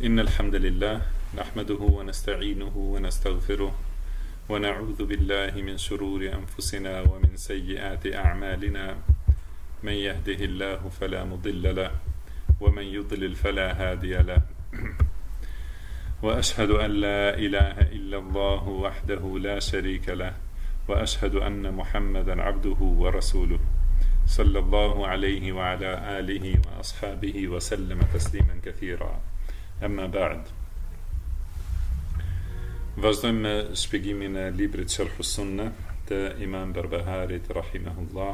إن الحمد لله نحمده ونستعينه ونستغفره ونعوذ بالله من شرور أنفسنا ومن سيئات أعمالنا من يهده الله فلا مضل له ومن يضلل فلا هادي له وأشهد أن لا إله إلا الله وحده لا شريك له وأشهد أن محمدا عبده ورسوله صلى الله عليه وعلى آله وأصحابه وسلم تسليما كثيرا أما بعد. Vazhdojmë me shpjegimin e librit Sharh as-Sunnah të Imam Barbaharit rahimahullah.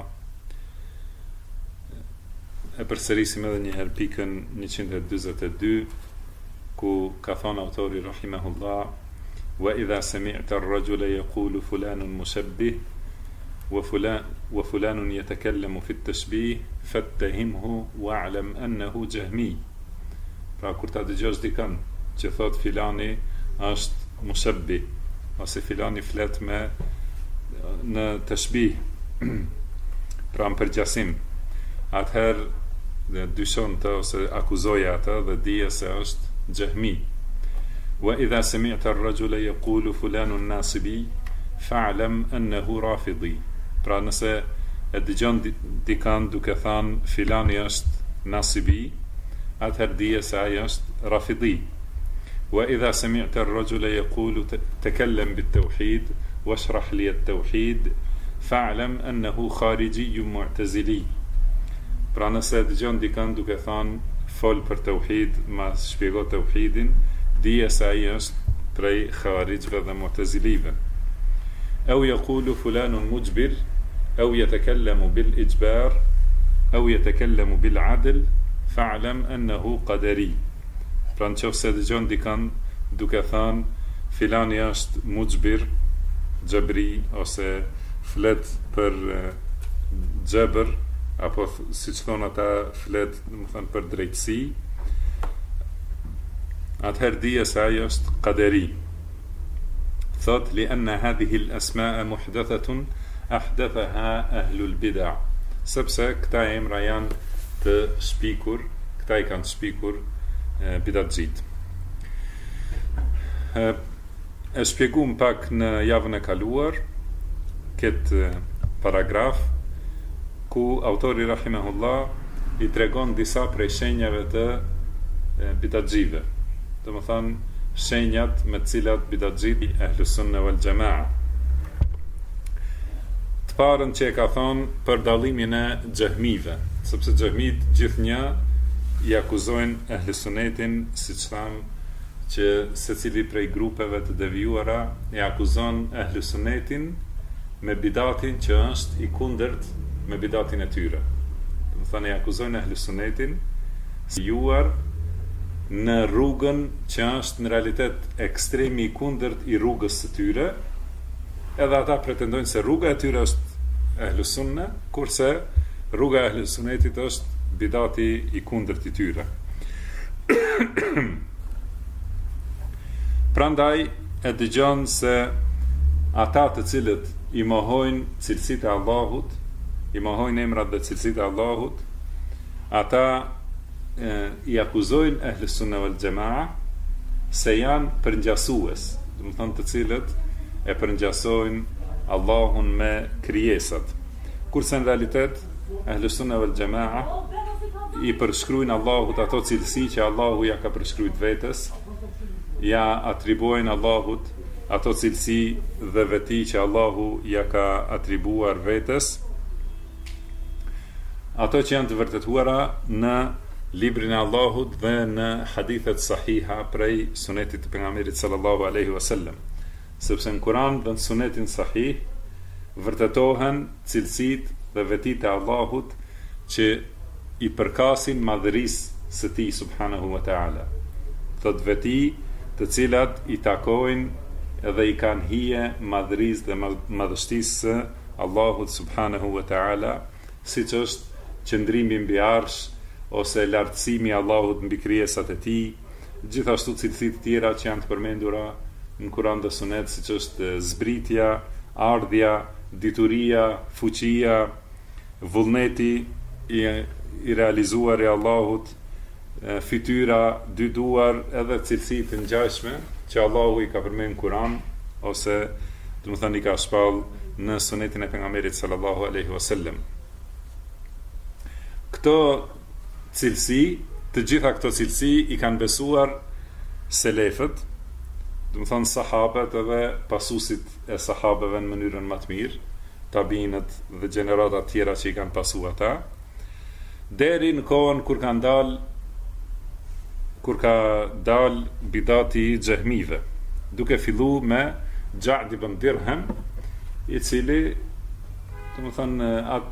E përsërisim edhe një herë pikën 142 ku ka thënë autori rahimahullah: wa idha sami'ta ar-rajula yaqulu fulanun mushabbih wa fulanun yatakallamu fi at-tashbih fattahimhu wa'lam annahu jahmi. Pra kur ta dëgjosh dikën që thot filani është mushabbih ose filani flet me në tashbih, pra në përgjasim, atëherë dyshon të ose akuzoja atë dhe dije se është jahmi. Wa idha sami'ta ar-rajula yaqulu fulanun nasibi fa'lam annahu rafidi. Pra nëse e dëgjon dikën duke thënë filani është nasibi, atëherë dije se ai është rafidi. Wa idha sami'ta ar-rajula yaqulu takallam bit-tawhid washrah li at-tawhid fa'lam annahu kharijiyyun mu'tazili. Pra nëse dëgjon dikën duke thënë fol për tauhid, ma shpjego tauhidin, dije se ai është prej kharijve dhe mu'tazilive. Au yaqulu fulanun mujbir au yatakallamu bil-ijbar au yatakallamu bil-'adl fa'lam annahu qadari. Pra nëse dëgjon dikën duke thënë filani është mujbir, xhabri, ose flet për xhabr, apo siç thon ata flet, domethënë për drejtësi, atëherë dije se ai është qadari. Thot li anna hadhihi al-asma'a muhdathatun ahdathaha ahlul bid'a. Sepse këta emra janë të shpikur, këta i kanë shpikur bidatxhit. E shpjegum pak në javën e kaluar këtë paragraf ku autori rahimahullah i tregon disa prej shenjave të bidatxhive. Domethënë shenjat me të cilat bidatxhit Ahlus Sunna wal Jamaa. Të parën që e ka thonë për dallimin e xehmive, sepse xehmit gjithnjë i akuzojnë Ahlus Sunnetin, siç thamë, që secili prej grupeve të devijuara e akuzon Ahlus Sunnetin me bidatin që është i kundërt me bidatin e tyre. Domethënë i akuzojnë Ahlus Sunnetin si juar në rrugën që është në realitet ekstremi i kundërt i rrugës së tyre, edhe ata pretendojnë se rruga e tyre është Ahlus Sunna, kurse rruga e Ahlus Sunnetit është bidati i kundërt i tyre. Prandaj e dëgjon se ata të cilët i mohojnë cilësitë e Allahut, i mohojnë emrat dhe cilësitë e Allahut, ata i akuzojnë Ahlus Sunna wal Jamaa se janë përngjasues, do të thonë të cilët e përngjasojnë Allahun me krijesat. Kurse në realitet Ahlus Sunna wal Jamaa i përshkruajnë Allahut ato cilësi që Allahu ja ka përshkruajt vetes, ja atribuojnë Allahut ato cilësi dhe veti që Allahu ja ka atribuar vetes, ato që janë të vërtetuara në librin e Allahut dhe në hadithet sahiha prej sunetit të pejgamberit sallallahu alaihi wasallam. Sepse në Kur'an dhe në sunetin sahih vërtetohen cilësitë dhe vetitë e Allahut që i përkasin madhërisë së tij subhanahu wa ta'ala. Thot veti të cilat i takojnë edhe i kanë hije madhërisë dhe madhështisë së Allahut subhanahu wa ta'ala, siç është qëndrimi mbi arsh ose lartësimi i Allahut mbi krijesat e tij, gjithashtu cilësitë tjera që janë të përmendura në Kur'an dhe Sunet, siç është zbritja, ardhja, dituria, fuqia, vullneti i realizuar i Allahut, fytyra, dy duar, edhe cilësi të ngjashme që Allahu i ka përmendur në Kur'an ose do të thënë i ka shpall në sunetin e pejgamberit sallallahu alaihi wasallam. Këto cilësi, të gjitha këto cilësi i kanë besuar selefët, do të thonë sahabët edhe pasuesit e sahabëve në mënyrën më të mirë, tabiinët dhe gjenerata të tjera që i kanë pasuar ata, deri në kohën kur ka dal bidati i xehmive, duke filluar me Ja'd ibn Dirham, i cili do të thonë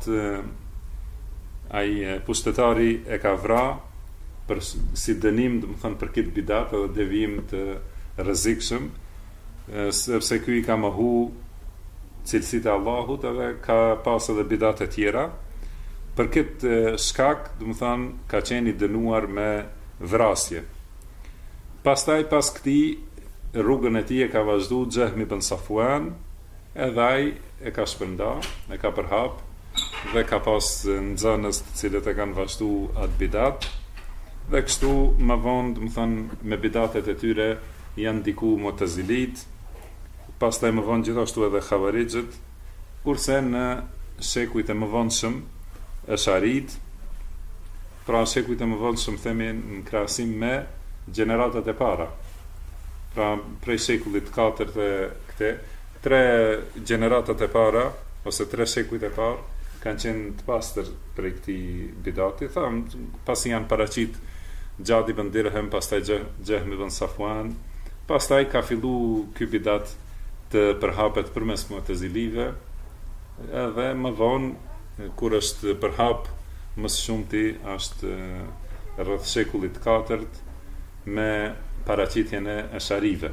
ai pushtetari e ka vrarë për si dënim, do të thonë për këtë bidat edhe devijim të rrezikshëm, sepse ky i ka mohu cilësitë e Allahut edhe ka pas edhe bidat e tjera. Për këtë shkak, do të thonë, ka qenë i dënuar me vrasje. Pastaj pas këtij rrugën e tij e ka vazhduar Jahm ibn Safwan, edhe ai e ka shpërndar, e ka përhap dhe ka pas nxënës të cilët e kanë vazhduar atë bidat. Dhe kështu më vonë, do të thonë, me bidatet e tyre janë ndiku Mu'tazilit, pastaj më vonë gjithashtu edhe Khawarijët, kurse në shekujt e mëvonshëm Asharit, pra shekujt e mëvonshëm themi në krahasim me gjeneratat e para. Pra prej shekullit 4 dhe këte, 3 gjeneratat e para ose 3 shekujt e parë kanë qenë të pastër prej këtij bidati. Pasi janë paraqit Ja'd ibn Dirham, pastaj Jahm ibn Safwan, pastaj ka fillu ky bidat të përhapet përmes Mu'tazilive, edhe më vonë kur është përhap më së shumti është rreth shekullit 4 me paraqitjen e Asharive.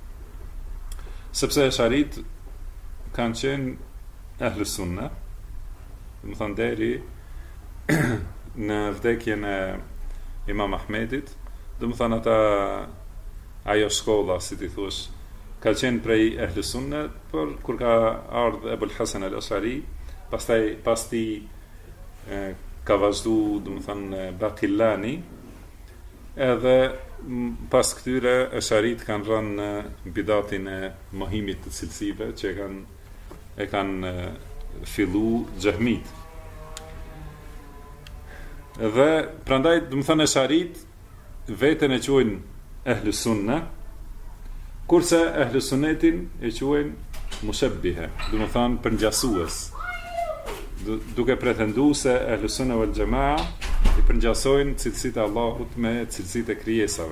Sepse Asharit kanë qenë Ahlus Sunna, do të thonë deri në vdekjen e Imam Ahmedit, do të thonë ata ajo shkolla, si ti thuash, ka qenë prej Ahlus Sunna, por kur ka ardhur Ebul Hasan al-Ashari, pastaj pas ti ka vazhdu, do të thonë, Baqillani, edhe pas këtyre Asharit kanë rënë në bidatin e mohimit të cilësive që e kanë fillu Jahmit. Dhe prandaj, do të thonë, Asharit veten e quajnë Ahlus Sunna, kurse Ahlus Sunnetin e quajnë mushabbihe, do të thonë përngjasues, duke pretenduar se Ahlus Sunna wal Jamaa i përngjasojnë cilësitë e Allahut me cilësitë e krijesave.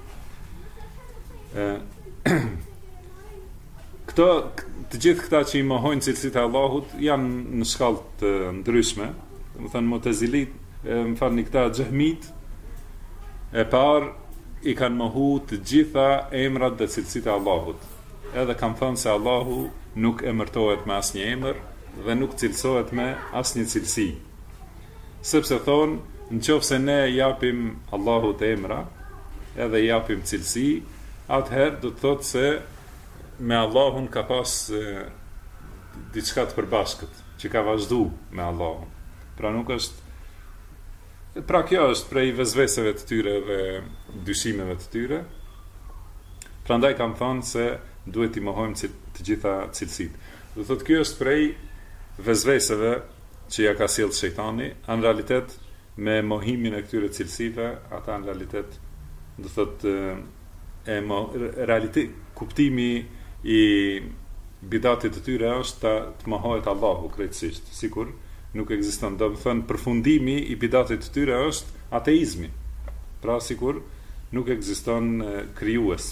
Të gjithë këta që i mohojnë cilësitë e Allahut janë në shkallë të ndryshme, do të thonë Mu'tazilit, më falni, këta Jahmit e parë i kanë mohu të gjitha emrat dhe cilësitë e Allahut. Edhe kanë thënë se Allahu nuk emërtohet me asnjë emër dhe nuk cilësohet me asnjë cilësi. Sepse thonë, nëse ne japim Allahut emra, edhe japim cilësi, atëherë do të thotë se me Allahun ka pas diçka të përbashkët, që ka vazhdu me Allahun. Pra nuk është, pra kjo është prej vezveseve të tyre dhe dyshimeve të tyre. Prandaj kam thënë se duhet i mohojmë të gjitha cilësitë. Do thotë kjo është prej vezveseve që ja ka sjellë shejtani, në realitet me mohimin e këtyre cilësive, ata në realitet do thotë realitet kuptimi i bidatit të tyre është të mohohet Allahu krejtësisht, sikur nuk ekziston. Do të thënë përfundimi i bidatit të tyre është ateizmi. Pra sikur nuk ekziston krijues.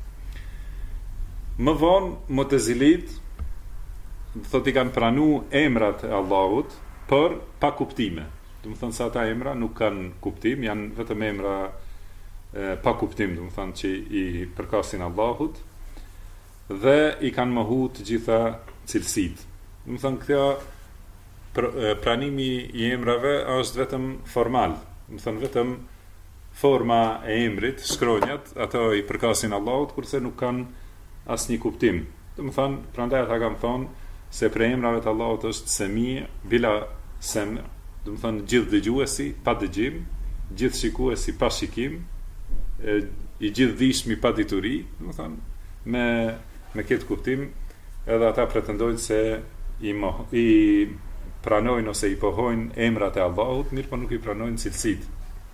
Më vonë Mu'tazilit do thotë i kanë pranuar emrat e Allahut, por pa kuptime. Do të thonë se ata emra nuk kanë kuptim, janë vetëm emra pa kuptim, do të thonë që i përkasin Allahut, dhe i kanë mohu të gjitha cilësitë. Do të thonë kjo pranimi i emrave është vetëm formal, do të thonë vetëm forma e emrit, shkronjat, ato i përkasin Allahut, kurse nuk kanë asnjë kuptim. Do të thonë, prandaj ata kanë thonë se për emrave të Allahut është Semi, bila sem, do të thonë gjithë dëgjuesi, pa dëgjim, gjithë shikues si pa shikim, i gjithë dhishmi pa dituri, me këtë kuptim, edhe ata pretendojnë se i pranojnë ose i pohojnë emrat e Allahut, mirë po nuk i pranojnë cilësit.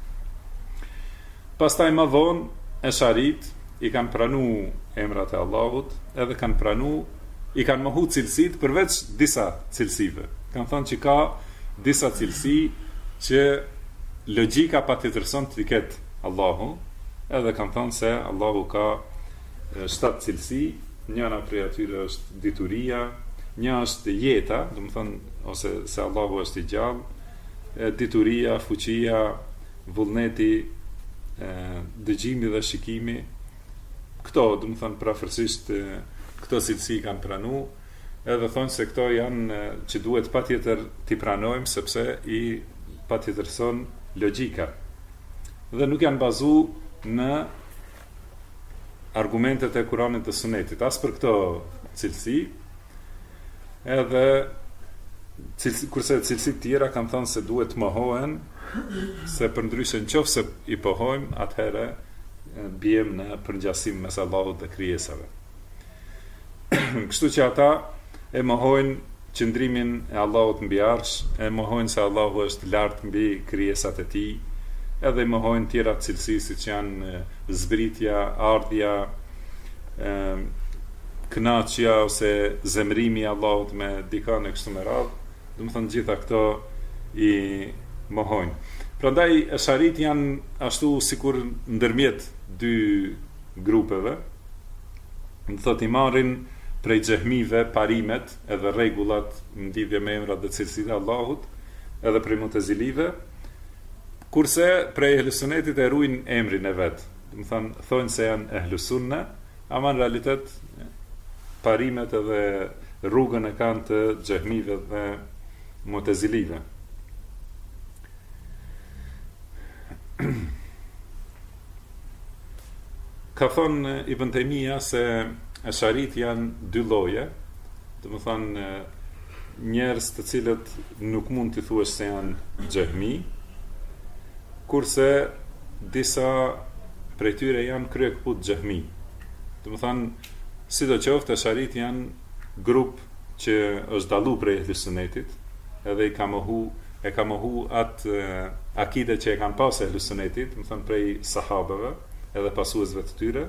Pastaj më vonë, esharit i kanë pranu emrat e Allahut, edhe i kanë mohu cilësit përveç disa cilësive. Kanë thënë që ka disa cilësi që logjika patjetërson të ketë Allahu, edhe kanë thënë se Allahu ka 7 cilësi, njëra prej atyre është dituria, një është jeta, do të thonë ose se Allahu është i gjallë, dituria, fuqia, vullneti, dëgjimi dhe shikimi. Këto, do të thonë prafërsisht këto cilësi kanë pranu, edhe thonë se këto janë që duhet patjetër t'i pranojmë sepse i patjetërson logjika. Dhe nuk janë bazu në argumentet e Kuranit dhe Sunetit, as për këto cilësi, edhe kurse cilësit tjera kanë thënë se duhet mohohen, se përndryshe nëse i pohojmë, atëherë bijem në përngjasim mes Allahut dhe krijesave. Kështu që ata e mohojnë qëndrimin e Allahut mbi arsh, e mohojnë se Allahu është lart mbi krijesat e tij, edhe i mohojnë tjera cilësi siç janë zbritja, ardhja, kënaqja ose zemrimi i Allahut me dikën e kështu me radhë. Do të thonë gjitha këto i mohojnë. Prandaj esharit janë ashtu sikur ndërmjet dy grupeve. Do thotë i marrin prej xehmive parimet edhe rregullat në lidhje me emrat dhe cilësitë e Allahut, edhe prej mutezilive, kurse prej ehlusunetit e ruajnë emrin e vet. Do të thonë se janë ehlusunne, ama në realitet parimet edhe rrugën e kanë të xehmive dhe mutezilive. Ka thonë Ibn Taymija se esharit janë dy lloje, do të thonë njerëz të cilët nuk mund të thuash se janë xehmi, kurse disa prej tyre janë kryekput xehmi. Do të thonë sidoqoftë esharit janë grup që është dallu prej ehlusunetit, edhe e ka mohu atë akide që e kanë pasë ehlusunetit, do të thonë prej sahabeve edhe pasuesve të tyre.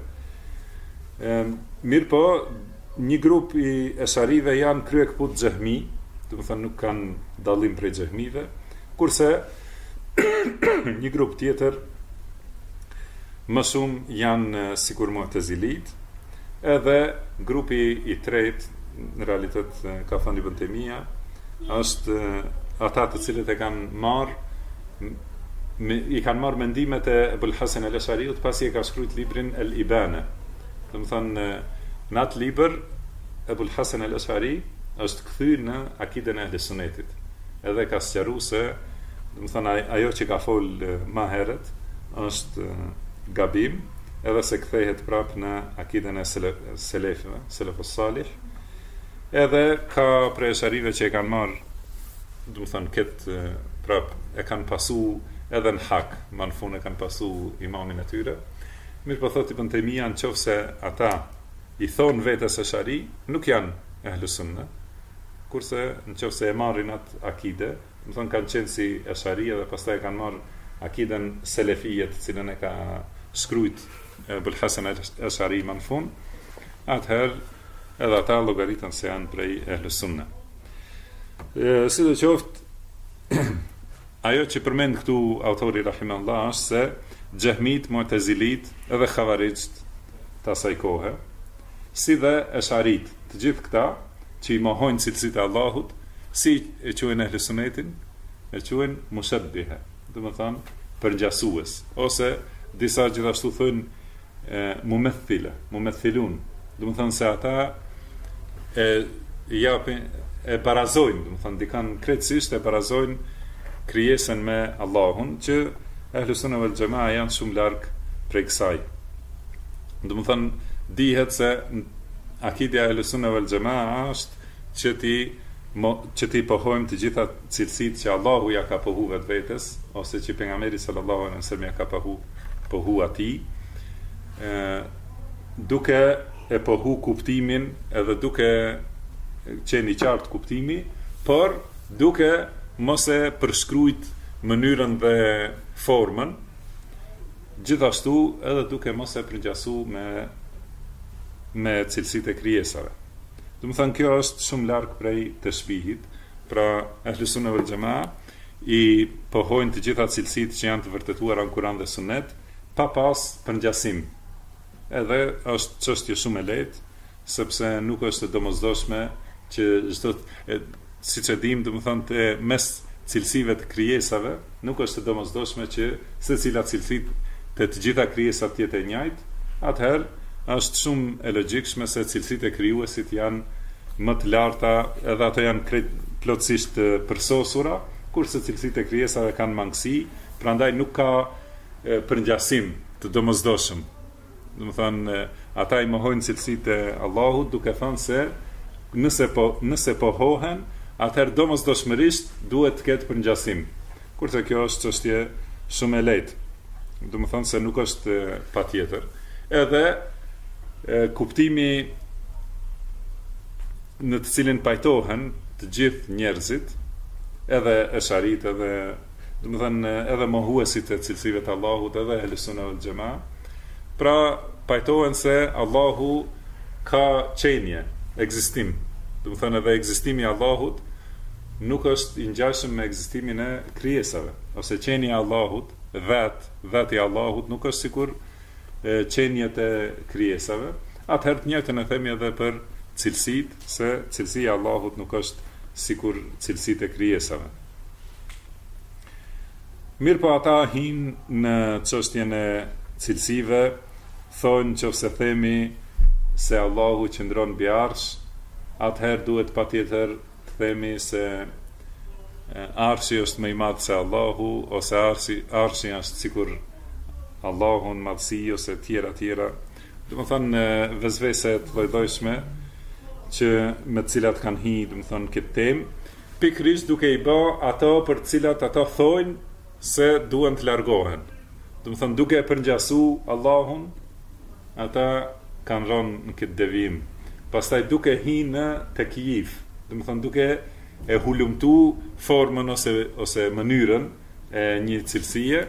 Mirë po, një grup i esharive janë kryekput xehmi, do të thonë nuk kanë dallim prej xehmive, kurse një grup tjetër më shumë janë sikur mu'tazilit, edhe grupi i tretë në realitet ka thënë Ibn Taymija është ata të cilët i kanë marrë mendimet e Abul Hasan al-Ash'ariut pasi e ka shkruajtur librin El-Ibana. Do të thonë në atë libër Abul Hasan al-Ash'ari është kthyer në akiden e Ahlusunnetit. Edhe ka sqaruar se do të thonë ajo që ka fol më herët është gabim, edhe se kthehet prap në akiden e selefëve, selefus salih. Edhe ka prej esharive që e kanë marrë, do të thonë këtë prap e kanë pasu edhe në hak, më në fund e kanë pasu imamin e tyre. Mirë po thotë Ibn Taymija, nëse ata i thonë vetes eshari, nuk janë ehlusunne, kurse nëse e marrin atë akide, do të thonë kanë qenë si eshari dhe pastaj kanë marrë akiden selefije, të cilën e ka shkruajt Abul Hasan al-Ash'ari më në fund, atëherë edhe ata llogaritën se janë prej ehlusunne. Sidoqoftë, ajo që përmend këtu autori rahimahullah është se xehmit, mu'tazilit edhe xhavarixht të asaj kohe, si dhe esharit, të gjithë këta që i mohojnë cilësitë e Allahut, si e quajnë ehlusunnetin, e quajnë mushabbiha, do të thonë përngjasues, ose disa gjithashtu thonë mumethilun, do të thonë se ata e barazojnë, do të thonë dikan krejtësisht e barazojnë krijesën me Allahun, që ehlusunna wal jamaa janë shumë larg prej kësaj. Do të thonë dihet se akidja e ehlusunna wal jamaa është që ti që ti pohojmë të gjitha cilësitë që Allahu ja ka pohu vetvetes, ose që pejgamberi sallallahu alaihi wasallam ja ka pohu atij, duke e pohu kuptimin edhe duke qenë i qartë kuptimi, por duke mos e përshkruajt mënyrën dhe formën, gjithashtu edhe duke mos e përngjasu me cilësitë e krijesave. Do të thënë kjo është shumë larg prej të shpihit, pra Ahlus Sunna wal Jamaa i pohojnë të gjitha cilësitë që janë të vërtetuara në Kur'an dhe Sunet, pa pas përngjasim. Edhe është çështje shumë e lehtë, sepse nuk është e domosdoshme që çdo, siç e dim, do të thënë te mes cilësive të krijesave, nuk është e domosdoshme që secila cilësi të gjitha krijesat të jetë e njëjtë. Atëherë është shumë e logjikshme se cilësitë e krijuesit janë më të larta, edhe ato janë plotësisht përsosura, kurse cilësitë e krijesave kanë mangësi, prandaj nuk ka përngjasim të domosdoshëm. Do të thënë, ata i mohojnë cilësitë e Allahut duke thënë se nëse pohohen, atëherë domosdoshmërisht duhet të ketë përngjasim. Kurse kjo është çështje shumë e lehtë. Do të thënë se nuk është patjetër. Edhe kuptimi në të cilin pajtohen të gjithë njerëzit, edhe esharit, edhe do të thënë edhe mohuesit e cilësive të Allahut, edhe Ahlus Sunna wal Jamaa, pra pajtohen se Allahu ka qenje, ekzistim. Do të thënë edhe ekzistimi i Allahut nuk është i ngjashëm me ekzistimin e krijesave, ose qenja e Allahut, veti i Allahut nuk është sikur qenjet e krijesave. Atëherë të njëjtën e themi edhe për cilësitë, se cilësia e Allahut nuk është sikur cilësitë e krijesave. Mirë po ata hinë në çështjen e cilësive, thonë nëse themi se Allahu qëndron mbi arsh, atëherë duhet patjetër të themi se arshi është më i madh se Allahu, ose arshi është sikur Allahun madhësi, ose tjera. Do të thonë vezvese të lloj-llojshme që me të cilat kanë hi, do të thonë këtë temë, pikërisht duke i bë ato për të cilat ata thonë se duhen të largohen. Do të thonë duke e përngjasu Allahun, ata kanë rënë në këtë devijim. Pastaj duke hi në tekyif, do të thonë duke e hulumtu formën ose mënyrën e një cilësie,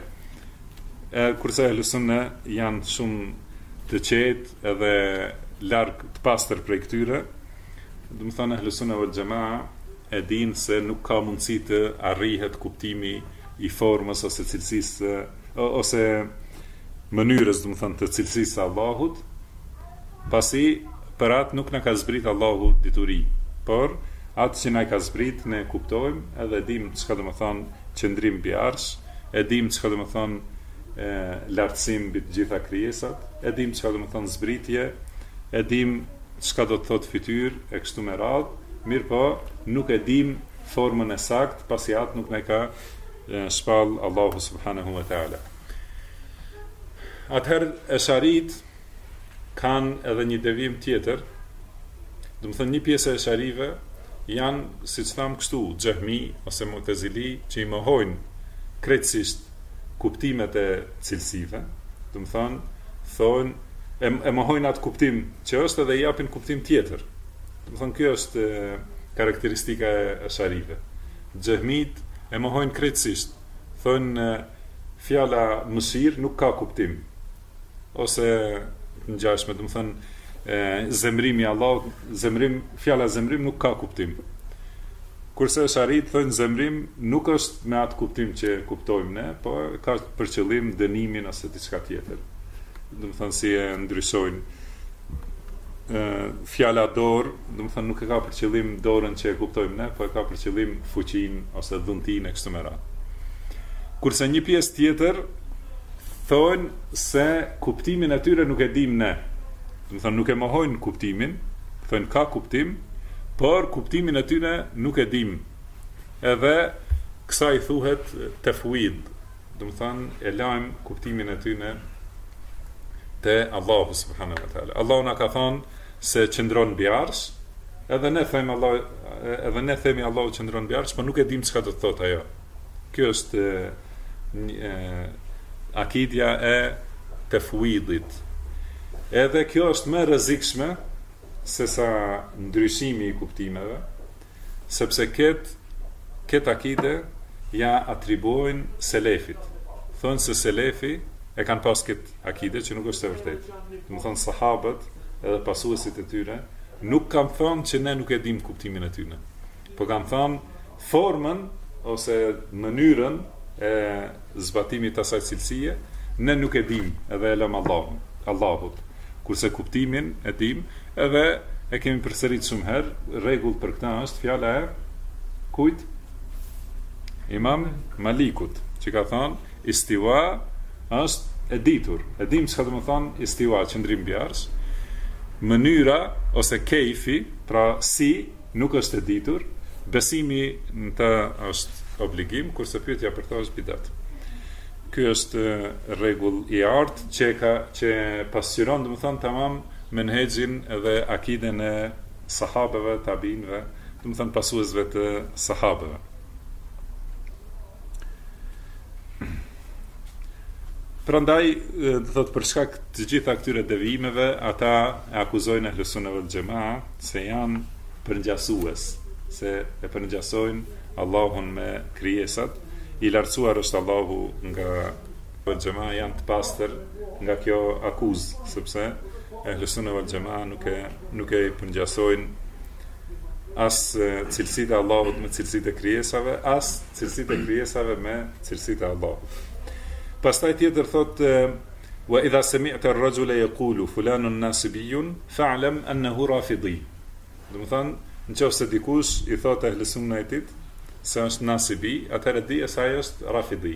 kurse Ahlus Sunna janë shumë të qetë edhe larg të pastër prej këtyre. Do të thonë Ahlus Sunna wal Jamaa e dinë se nuk ka mundësi të arrihet kuptimi i formës ose cilësisë ose mënyrës, do të thonë, të cilësisë së Allahut, pasi për atë nuk na ka zbrit Allahu dituri, por atë që na ka zbrit ne kuptojmë, edhe dim çka do të thonë qëndrim mbi arsh, e dim çka do të thonë lartësim mbi të gjitha krijesat, e dim çka do të thonë zbritje, e dim çka do të thotë fytyrë e kështu me radhë, mirë po nuk e dim formën e saktë, pasi atë nuk na ka shpall Allahu subhanahu wa taala. Atëherë esharit kanë edhe një devijim tjetër. Do të thonë një pjesë e esharive janë, siç tham kështu, xehmi ose mu'tazili, që i mohojnë krejtësisht kuptimet e cilësive. Do të thonë e mohojnë atë kuptim që është edhe i japin kuptim tjetër. Do të thonë kjo është karakteristika e esharive. Xehmit e mohojnë krejtësisht. Thonë fjala mëshir nuk ka kuptim. Ose ngjashme, do të thonë zemrimi Allah, fjala zemrim nuk ka kuptim. Kurse esharit thonë zemrim nuk është me atë kuptim që kuptojmë ne, po ka për qëllim dënimin ose diçka tjetër. Do të thonë si e ndryshojnë. Fjala dorë, do të thonë nuk e ka për qëllim dorën që e kuptojmë ne, po e ka për qëllim fuqinë ose dhuntinë e kështu me radhë. Kurse një pjesë tjetër thonë se kuptimin e tyre nuk e dim ne. Do të thonë nuk e mohojnë kuptimin, thonë ka kuptim, por kuptimin e tyre nuk e dim. Edhe kësaj thuhet tefwid. Do të thonë e lajm kuptimin e tyre te Allahu subhanahu wa taala. Allahu na ka thënë se qëndron mbi arsh, Edhe ne themi Allahu qëndron mbi arsh, por nuk e dim çka do të thotë ajo. Kjo është akidja e tefwidit. Edhe kjo është më rrezikshme se sa ndryshimi i kuptimeve, sepse këtë akide ja atribuojnë selefit. Thonë se selefi e kanë pas këtë akide që nuk është e vërtetë. Do të thonë sahabët edhe pasuesit e tyre nuk kanë thonë që ne nuk e dim kuptimin e tyre, po kanë thonë formën ose mënyrën e zbatimit të asaj cilësie ne nuk e dim, edhe e lëm Allahut. Kurse kuptimin e dim, edhe e kemi përsërit shumë herë, rregull për këtë është fjala e kujt? Imam Malikut, që ka thonë istiwa është e ditur. E dim çka do të thonë istiwa, qëndrim mbi arsh. Mënyra ose kejfi, pra si, nuk është e ditur. Besimi në të është obligim, kurse pyetja për të është bidat. Ky është rregull i artë që pasqyron, do të thonë tamam menhexhin edhe akiden e sahabeve, tabiinëve, do të thonë pasuesve të sahabeve. Prandaj, do thotë për shkak të gjitha këtyre devijimeve, ata e akuzojnë Ahlus Sunna wal Jamaa se janë përngjasues, se e përngjasojnë Allahun me krijesat. I lartësuar është Allahu nga wal Jamaa, janë të pastër nga kjo akuzë, sepse Ahlus Sunna wal Jamaa nuk e përngjasojnë as cilësitë e Allahut me cilësitë e krijesave, as cilësitë e krijesave me cilësitë e Allahut. Pastaj tjetër thotë wa idha sami'ta ar-rajula yaqulu fulanun nasibiyun fa'lam annahu rafidi. Do të thonë, nëse dikush i thotë Ahlus Sunnetit se është nasibi, atëherë di se ai është rafidi.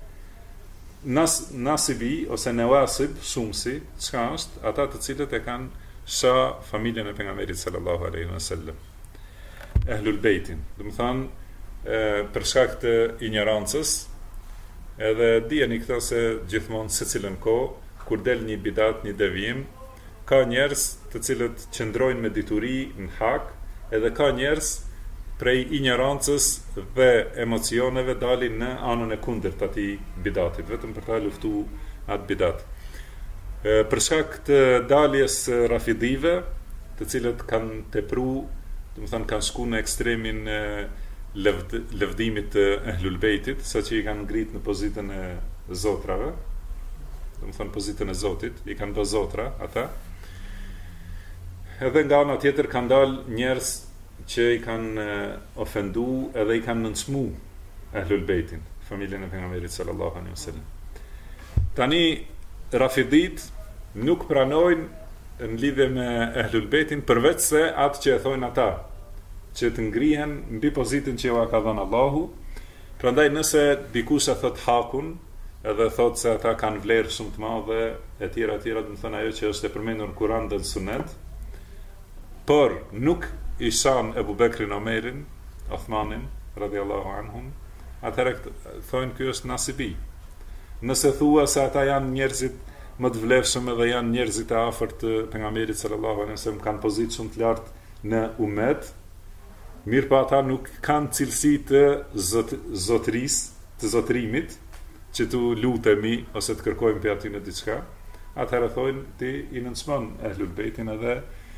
Nasibi ose nawasib, shumsi, çka është? Ata të cilët e kanë sha familjen e pejgamberit sallallahu alaihi wasallam. Ahlul Beitin. Do të thonë për shkak të ignorancës. Edhe dijeni këta se gjithmonë secilën kohë, kur del një bidat, një devijim, ka njerëz të cilët qëndrojnë me dituri në hak, edhe ka njerëz prej ignorancës dhe emocioneve dalin në anën e kundërt të atij bidatit, vetëm për ta luftuar atë bidat. Për shkak të daljes rafidive, të cilët kanë tepruar, do të thonë kanë shkuar në ekstremin lëvdimit të Ahlul Beitit, sa që i kanë ngrit në pozitën e zotrave, do të thonë pozitën e Zotit, i kanë bërë zotra ata. Edhe nga ana tjetër kanë dalë njerëz që i kanë ofendu edhe i kanë nënçmu Ahlul Beitin, familjen e pejgamberit sallallahu alaihi wasallam. Tani rafidit nuk pranojnë në lidhje me Ahlul Beitin përveç se atë që e thonë ata, që të ngrihen mbi pozitën që ja ka dhënë Allahu. Prandaj nëse dikush e thot hakun, edhe thot se ata kanë vlerë shumë të madhe, e tjera, do të thonë ajo që është e përmendur në Kur'an dhe në Sunet, por nuk i shan Ebu Bekrin, Omerin, Othmanin, radhiyallahu anhum, atëherë thonë ky është nasibi. Nëse thua se ata janë njerëzit më të vlefshëm edhe janë njerëzit e afërt të pejgamberit sallallahu alaihi wasallam, kanë pozitë shumë të lartë në umet, mirë pa ata nuk kanë cilësi të zotërisë, të zotërimit, që tu lutemi ose të kërkojmë për aty në diçka, atëherë thojnë ti i nënçmon Ahlul Beitin edhe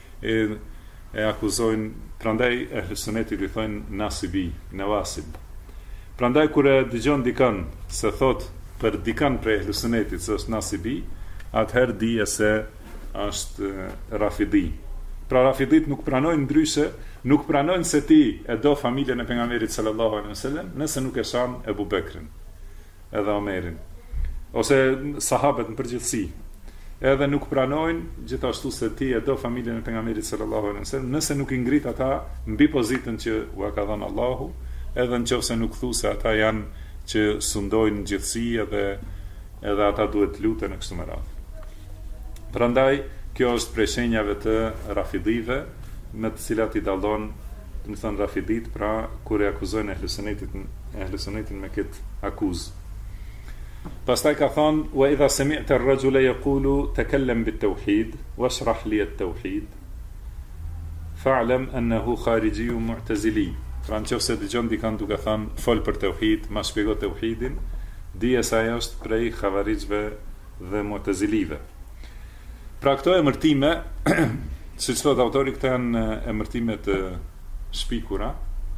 e akuzojnë, prandaj Ahlus Sunnetit i thonë nasibi, nawasib. Prandaj kur e dëgjon dikën se thot për dikën prej Ahlus Sunnetit se është nasibi, atëherë dije se është rafidi. Pra rafidit nuk pranojnë ndryshe, nuk pranojnë se ti e do familjen e pejgamberit sallallahu alaihi wasallam, nëse nuk e shan Ebu Bekrin, edhe Omerin, ose sahabët në përgjithësi. Edhe nuk pranojnë gjithashtu se ti e do familjen e pejgamberit sallallahu alaihi wasallam, nëse nuk i ngrit ata mbi pozitën që u ka dhënë Allahu, edhe nëse nuk thu se ata janë që sundojnë gjithësi edhe ata duhet të luten e kështu me radhë. Prandaj kjo është prej shenjave të rafidive, me të cilat i dallon, do të thonë rafidit, pra kur e akuzojnë Ahlus Sunnetin me këtë akuzë. Pastaj ka thonë wa idha sami'ta ar-rajula yaqulu takallam bit-tauhid washrah li at-tauhid fa'lam annahu kharijiyun mu'tazili. Pra nëse dëgjon dikant duke thënë fol për tauhid, ma shpjego tauhidin, dije se ajo është prej xhavarizve dhe mu'tazilive. Pra këto emërtime, siç thot autori, këto janë emërtime të shpikura,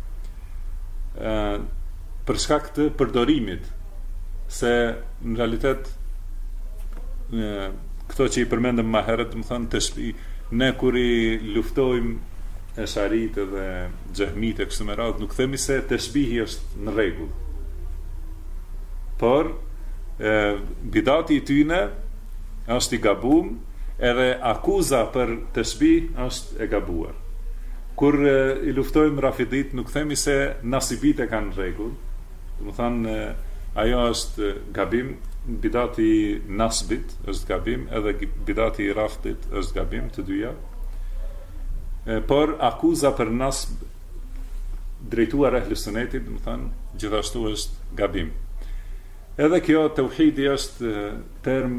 për shkak të përdorimit, se në realitet këto që i përmendëm më herët, do të thonë të ne kur i luftojmë Esharit dhe Xehmit e kështu me radhë, nuk themi se tashbihi është në rregull. Por bidati i tyne është i gabum, edhe akuza për tashbih është e gabuar. Kur i luftojmë Rafidit, nuk themi se nasibit e kanë rregull. Do të thonë ajo është gabim, bidati nasbit është gabim, edhe bidati i Rafidit është gabim, të dyja. Por akuza për nasb drejtuar Ehlus Sunnetit, do të thonë, gjithashtu është gabim. Edhe kjo tauhidi është term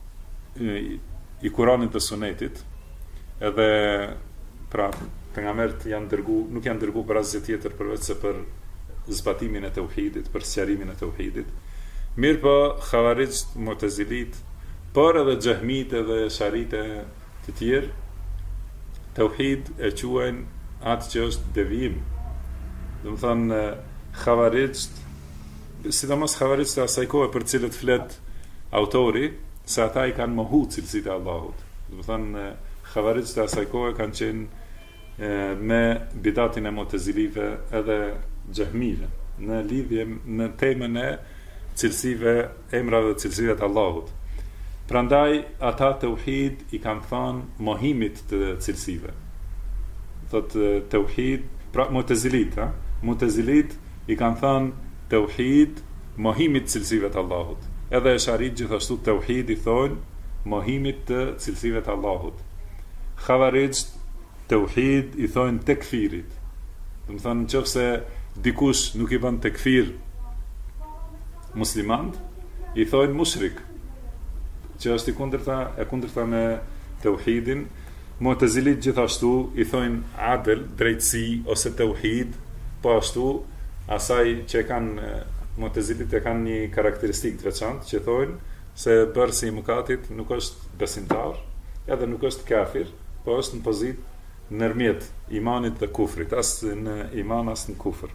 i Kuranit dhe Sunetit, edhe pra pejgamberët nuk janë dërguar për asgjë tjetër përveç se për zbatimin e tauhidit, për sqarimin e tauhidit. Mirë po Xhavarizët, Mu'tazilit, por edhe Xehmit edhe Sharit të tjerë, tauhid e quajnë atë që është devijim. Do të thonë Xhavarizët, sidomos Xhavarizët e asaj kohe për cilët flet autori, se ata i kanë mohu cilësitë e Allahut. Do të thonë Xhavarizët e asaj kohe kanë qenë me bidatin e Mu'tazilive edhe Xehmive në lidhje në temën e cilësive, emrave dhe cilësive të Allahut. Prandaj ata tauhid i kanë thënë mohimit të cilësive. Thotë tauhid, pra Mu'tazilit i kanë thënë tauhid mohimit të cilësive të Allahut. Edhe Esharit gjithashtu tauhid i thonë mohimit të cilësive të Allahut. Xhavarizët tauhid i thonë tekfirit. Do të thonë nëse dikush nuk i bën tekfir muslimant, i thonë mushrik, që është e kundërta me tauhidin. Mu'tazilit gjithashtu i thonë adel, drejtësi ose tauhid, po ashtu asaj që kanë Mu'tazilit e kanë një karakteristikë të veçantë që thonë se bërësi i mëkatit nuk është besimtar, edhe nuk është kafir, po është në pozitë nërmjet imanit dhe kufrit, as në iman as në kufër.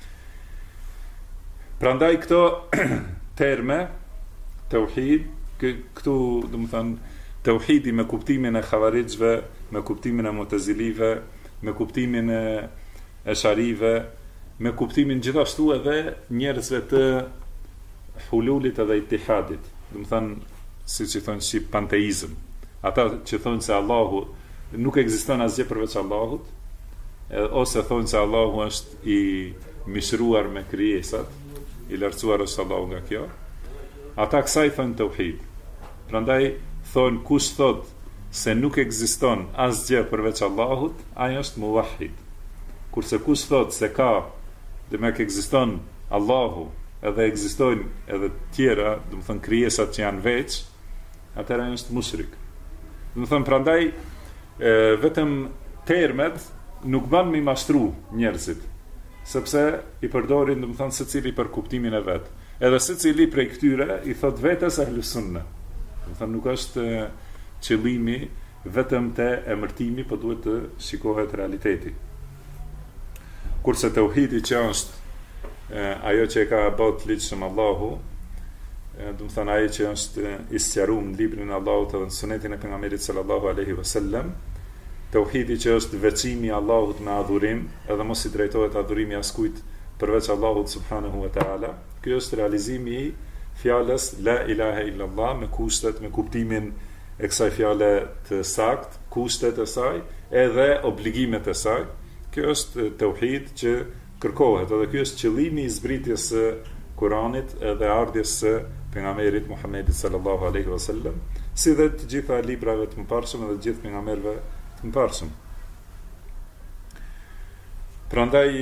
Prandaj këto terme tauhid, këtu do të thonë tauhidi me kuptimin e Xhavarizëve, me kuptimin e Mu'tazilive, me kuptimin e Esharive, me kuptimin gjithashtu edhe njerëzve të hululit edhe itihadit, do të thonë siç i thonë shqip panteizëm. Ata që thonë se Allahu nuk ekziston asgjë përveç Allahut, ose thonë se Allahu është i mishruar me krijesat, i lartësuar është Allahu nga kjo. Ata kësaj thonë tauhid. Prandaj thonë kush thot se nuk ekziston asgjë përveç Allahut, ai është muvahhid. Kurse kush thot se ka, dhe me ekziston Allahu, edhe ekzistojnë edhe tjera, do të thonë krijesat që janë veç, atëra është mushrik. Do të thonë prandaj vetëm termet nuk ban me mashtru njerëzit, sepse i përdorin, do të thonë secili për kuptimin e vet. Edhe secili prej këtyre i thot vetes Ahlus Sunna. Do të thonë nuk është qëllimi vetëm te emërtimi, po duhet të shikohet realiteti. Kurse tauhidi që është ajo që e ka bot ligjshëm Allahu, do të thonë ajo që është i sqaruar në librin e Allahut dhe në sunetin e pejgamberit sallallahu alaihi wasallam, tauhidi që është veçimi i Allahut me adhurim, edhe mos i drejtohet adhurimi askujt përveç Allahut subhanahu wa taala. Ky është realizimi i fjalës la ilaha illallah me kushtet, me kuptimin e kësaj fjale të saktë, kushtet e saj edhe obligimet e saj. Kjo është tauhid që kërkohet, edhe ky është qëllimi i zbritjes së Kuranit edhe ardhjes së pejgamberit Muhammedit sallallahu alaihi wasallam, si dhe të gjitha librave të mëparshëm dhe të gjithë pejgamberëve të mëparshëm. Prandaj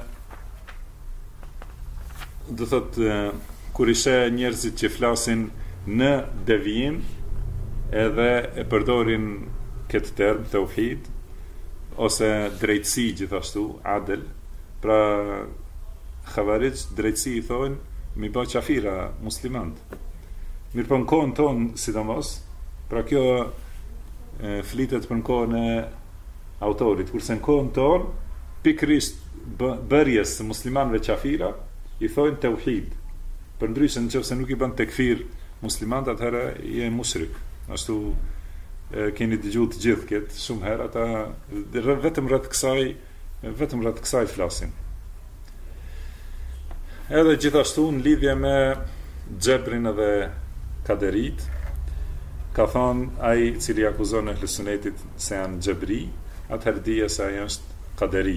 do thotë kur i sheh njerëzit që flasin në devijim edhe e përdorin këtë term tauhid, ose drejtësi gjithashtu, adel. Pra Khawarij drejtësi i thonë mi bë qafira muslimant. Mirë po në kohën tonë sidomos, pra kjo flitet për në kohën e autorit, kurse në kohën tonë pikërisht bërjes së muslimanëve qafira i thonë tauhid. Përndryshe nëse nuk i bën tekfir muslimant, atëherë je mushrik. Ashtu keni dëgjuar të gjithë këtë shumë herë, ata vetëm rreth kësaj flasin. Edhe gjithashtu në lidhje me Xhebrin edhe Kaderit, ka thonë ai i cili akuzon e Sunetit se janë Xhebri, atëherë dije se ai është Kaderi.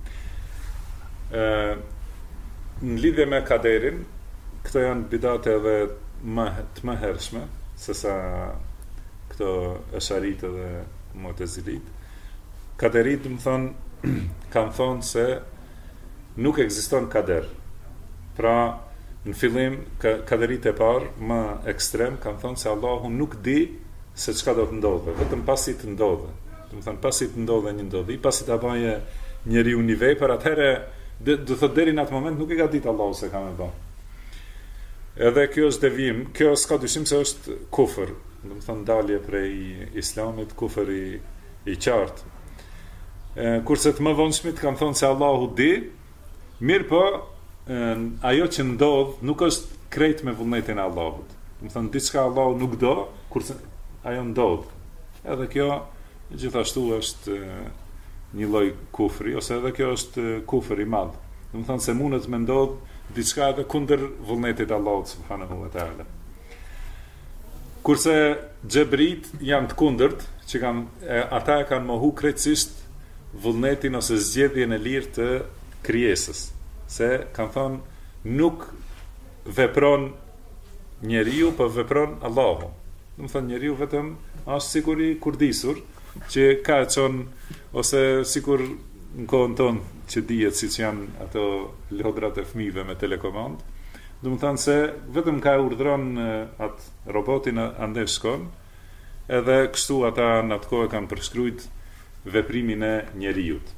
Në lidhje me Kaderin, këto janë bidate edhe të më hershme, sesa këto Esharit edhe Mu'tazilit. Kaderit kanë thonë se nuk ekziston kader. Pra në fillim kaderit e parë më ekstrem kanë thonë se Allahu nuk di se çka do të ndodhe, vetëm pasi të ndodhe. Do të thonë pasi të ndodhe një ndodhi, pasi ta bëjë njeriu një vepër, atëherë do thotë deri në atë moment nuk e ka ditë Allahu se ka më bë. Edhe kjo është devijim, kjo s'ka dyshim se është kufër, do të thonë dalje prej Islamit, kufër i qartë. Kurse të më vonshmit kanë thonë se Allahu di, mirë po ajo që ndodh nuk është krejt me vullnetin e Allahut. Do të thonë diçka Allahu nuk do, kurse ajo ndodh. Edhe kjo gjithashtu është një lloj kufri, ose edhe kjo është kufër i madh. Do të thonë se mundet me ndodh diçka edhe kundër vullnetit të Allahut subhanahu wa taala. Kurse Xhebrit janë të kundërt, që ata e kanë mohu krejtësisht vullnetin ose zgjedhjen e lirë të krijesës. Se kanë thonë nuk vepron njeriu, po vepron Allahu. Do të thonë njeriu vetëm është sikur i kurdisur, që ka çon ose sikur në kohën tonë që dihet siç janë ato lodrat e fëmijëve me telekomand. Do të thonë se vetëm ka urdhëron atë robotin ande shkon, edhe kështu ata në atë kohë kanë përshkruajt veprimin e njeriut.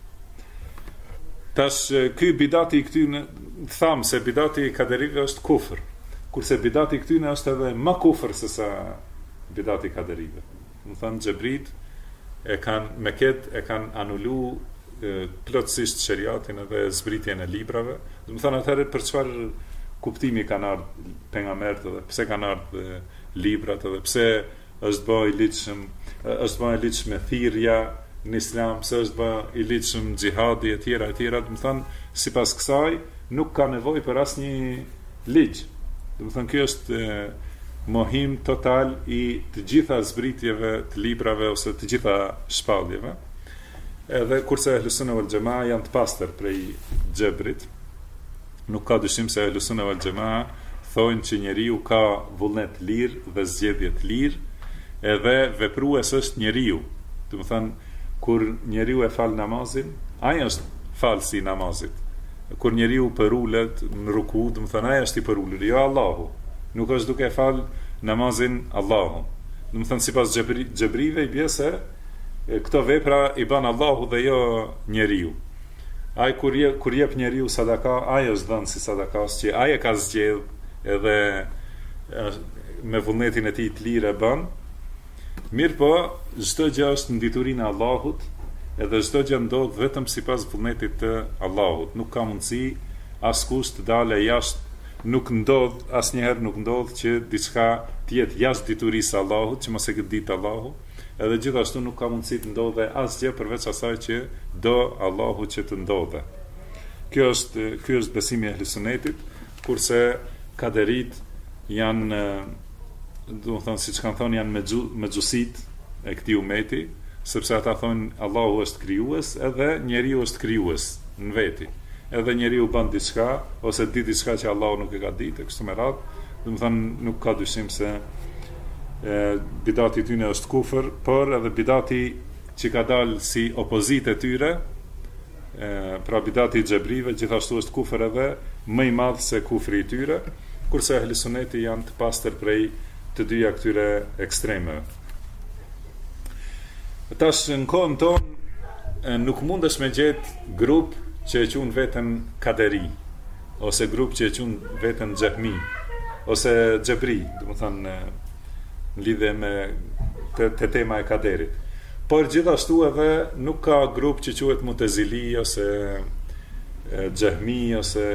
Tash ky bidati i këtyne, tham se bidati i kaderive është kufër, kurse bidati i këtyne është edhe më kufër se sa bidati i kaderive. Do thonë Xhebrit e kanë anulu plotësisht sheriatin edhe zbritjen e librave. Do të thonë atëherë për çfarë kuptimi kanë ardhur pejgamberët edhe pse kanë ardhur librat edhe pse është bë i ligjshëm thirrja në Islam, pse është bë i ligjshëm xhihadi e tjera, do të thonë sipas kësaj nuk ka nevojë për asnjë ligj. Do të thonë ky është mohim total i të gjitha zbritjeve të librave ose të gjitha shpalljeve. Edhe kurse Ahlus Sunna wal Jamaa janë të pastër prej Xhebrit, nuk ka dyshim se Ahlus Sunna wal Jamaa thonë që njeriu ka vullnet lirë dhe zgjedhje të lirë, edhe veprues është njeriu. Do të thonë kur njeriu e fal namazin, ai është falsi i namazit. Kur njeriu përulet në ruku, do të thonë ai është i përulur, jo Allahu. Nuk është duke fal namazin Allahu. Do të thonë sipas Xhebrive i bie se këto vepra i bën Allahu dhe jo njeriu. Ai kur jep njeriu sadaka, ai është dhënë si sadakas që ai e ka zgjedh edhe me vullnetin e tij të lirë e bën. Mirë po, çdo gjë është në diturinë e Allahut, edhe çdo gjë ndodh vetëm sipas vullnetit të Allahut. Nuk ka mundësi askush të dalë jashtë, asnjëherë nuk ndodh që diçka të jetë jashtë diturisë së Allahut, që mos e këtë ditë Allahu, edhe gjithashtu nuk ka mundësi të ndodhe asgjë përveç asaj që do Allahu që të ndodhe. Ky është besimi i Ahlus Sunnetit, kurse kaderit janë, do të thonë siç kanë thonë, janë me xhusit e këtij umeti, sepse ata thonë Allahu është krijues edhe njeriu është krijues në veti. Edhe njeriu bën diçka ose di diçka që Allahu nuk e ka ditë, kështu me radhë. Do të thonë nuk ka dyshim se bidati i tyre është kufër, por edhe bidati që ka dalë si opozitë e tyre, pra bidati i Xhebrive gjithashtu është kufër edhe më i madh se kufri i tyre, kurse Ahlus Sunneti janë të pastër prej të dyja këtyre ekstremeve. Tash në kohën tonë nuk mundesh me gjetë grup që e quajnë veten kaderi, ose grup që e quajnë veten xehmi, ose xebri, domethënë në lidhje me te tema e kaderit. Por gjithashtu edhe nuk ka grup që quhet Mutezili ose xehmi ose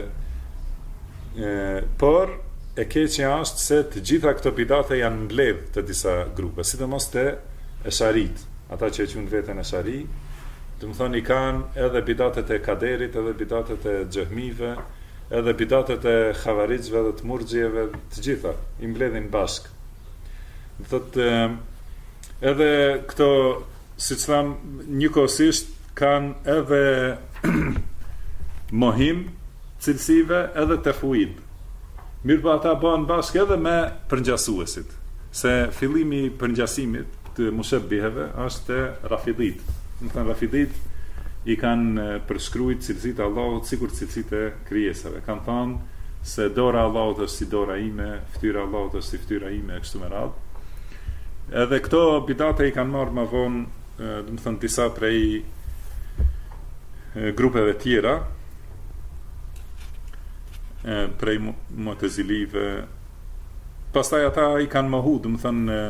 por e keqja është se të gjitha këto bidate janë mbledh të disa grupe, sidomos te esharit, ata që e quajnë veten eshari, domethënë i kanë edhe bidatet e kaderit, edhe bidatet e xehmive, edhe bidatet e xhavarixhve dhe të murxhieve, të gjitha i mbledhin bashk. Do thotë edhe këto, siç tham, njëkohësisht kanë edhe mohim cilësive edhe tefwid. Mirë po ata bëhen bashkë edhe me përngjasuesit, se fillimi i përngjasimit të mushabbiheve është te rafidit. Do thënë rafidit i kanë përshkruajtur cilësitë e Allahut sikur cilësitë e krijesave. Kanë thënë se dora e Allahut është si dora ime, fytyra e Allahut është si fytyra ime, e kështu me radhë. Edhe këto bidate i kanë marrë më vonë, do të thënë disa prej grupeve tjera, prej Mu'tazilive. Pastaj ata i kanë mohu, do të thënë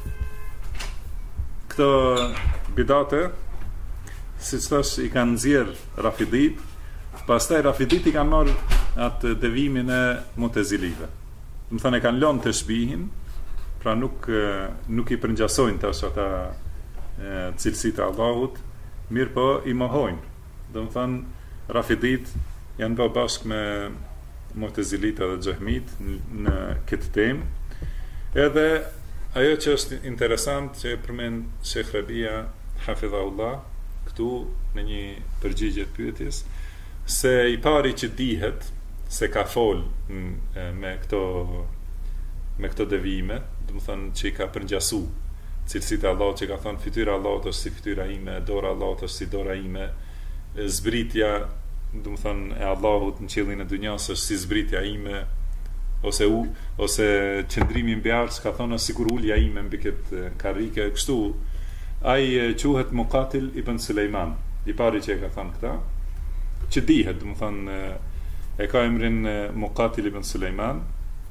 këto bidate, siç thash, i kanë nxjerr rafidit, pastaj rafidit i kanë marrë atë devimin e Mu'tazilive. Do të thënë e kanë lënë të shbihin, pra nuk i përngjasojnë tash ata cilësitë e Allahut, mirë po i mohojnë. Do të thënë rafidit janë bërë bashkë me Mu'tazilit edhe xehmit në këtë temë. Edhe ajo që është interesant që përmend Sheikh Rabia hafidhahullah këtu në një përgjigje të pyetjes, se i pari që dihet se ka fol me këto devime, do të thënë që i ka përngjasu cilësitë e Allahut, që ka thënë fytyra e Allahut është si fytyra ime, dora e Allahut është si dora ime, zbritja, do të thënë e Allahut në qiellin e dunjas është si zbritja ime, ose qëndrimi mbi arsh, ka thënë sikur ulja ime mbi këtë karrike, kështu. Ai quhet Muqatil ibn Sulejman, i pari që e ka thënë këta, që dihet, do të thënë e ka emrin Muqatil ibn Sulejman,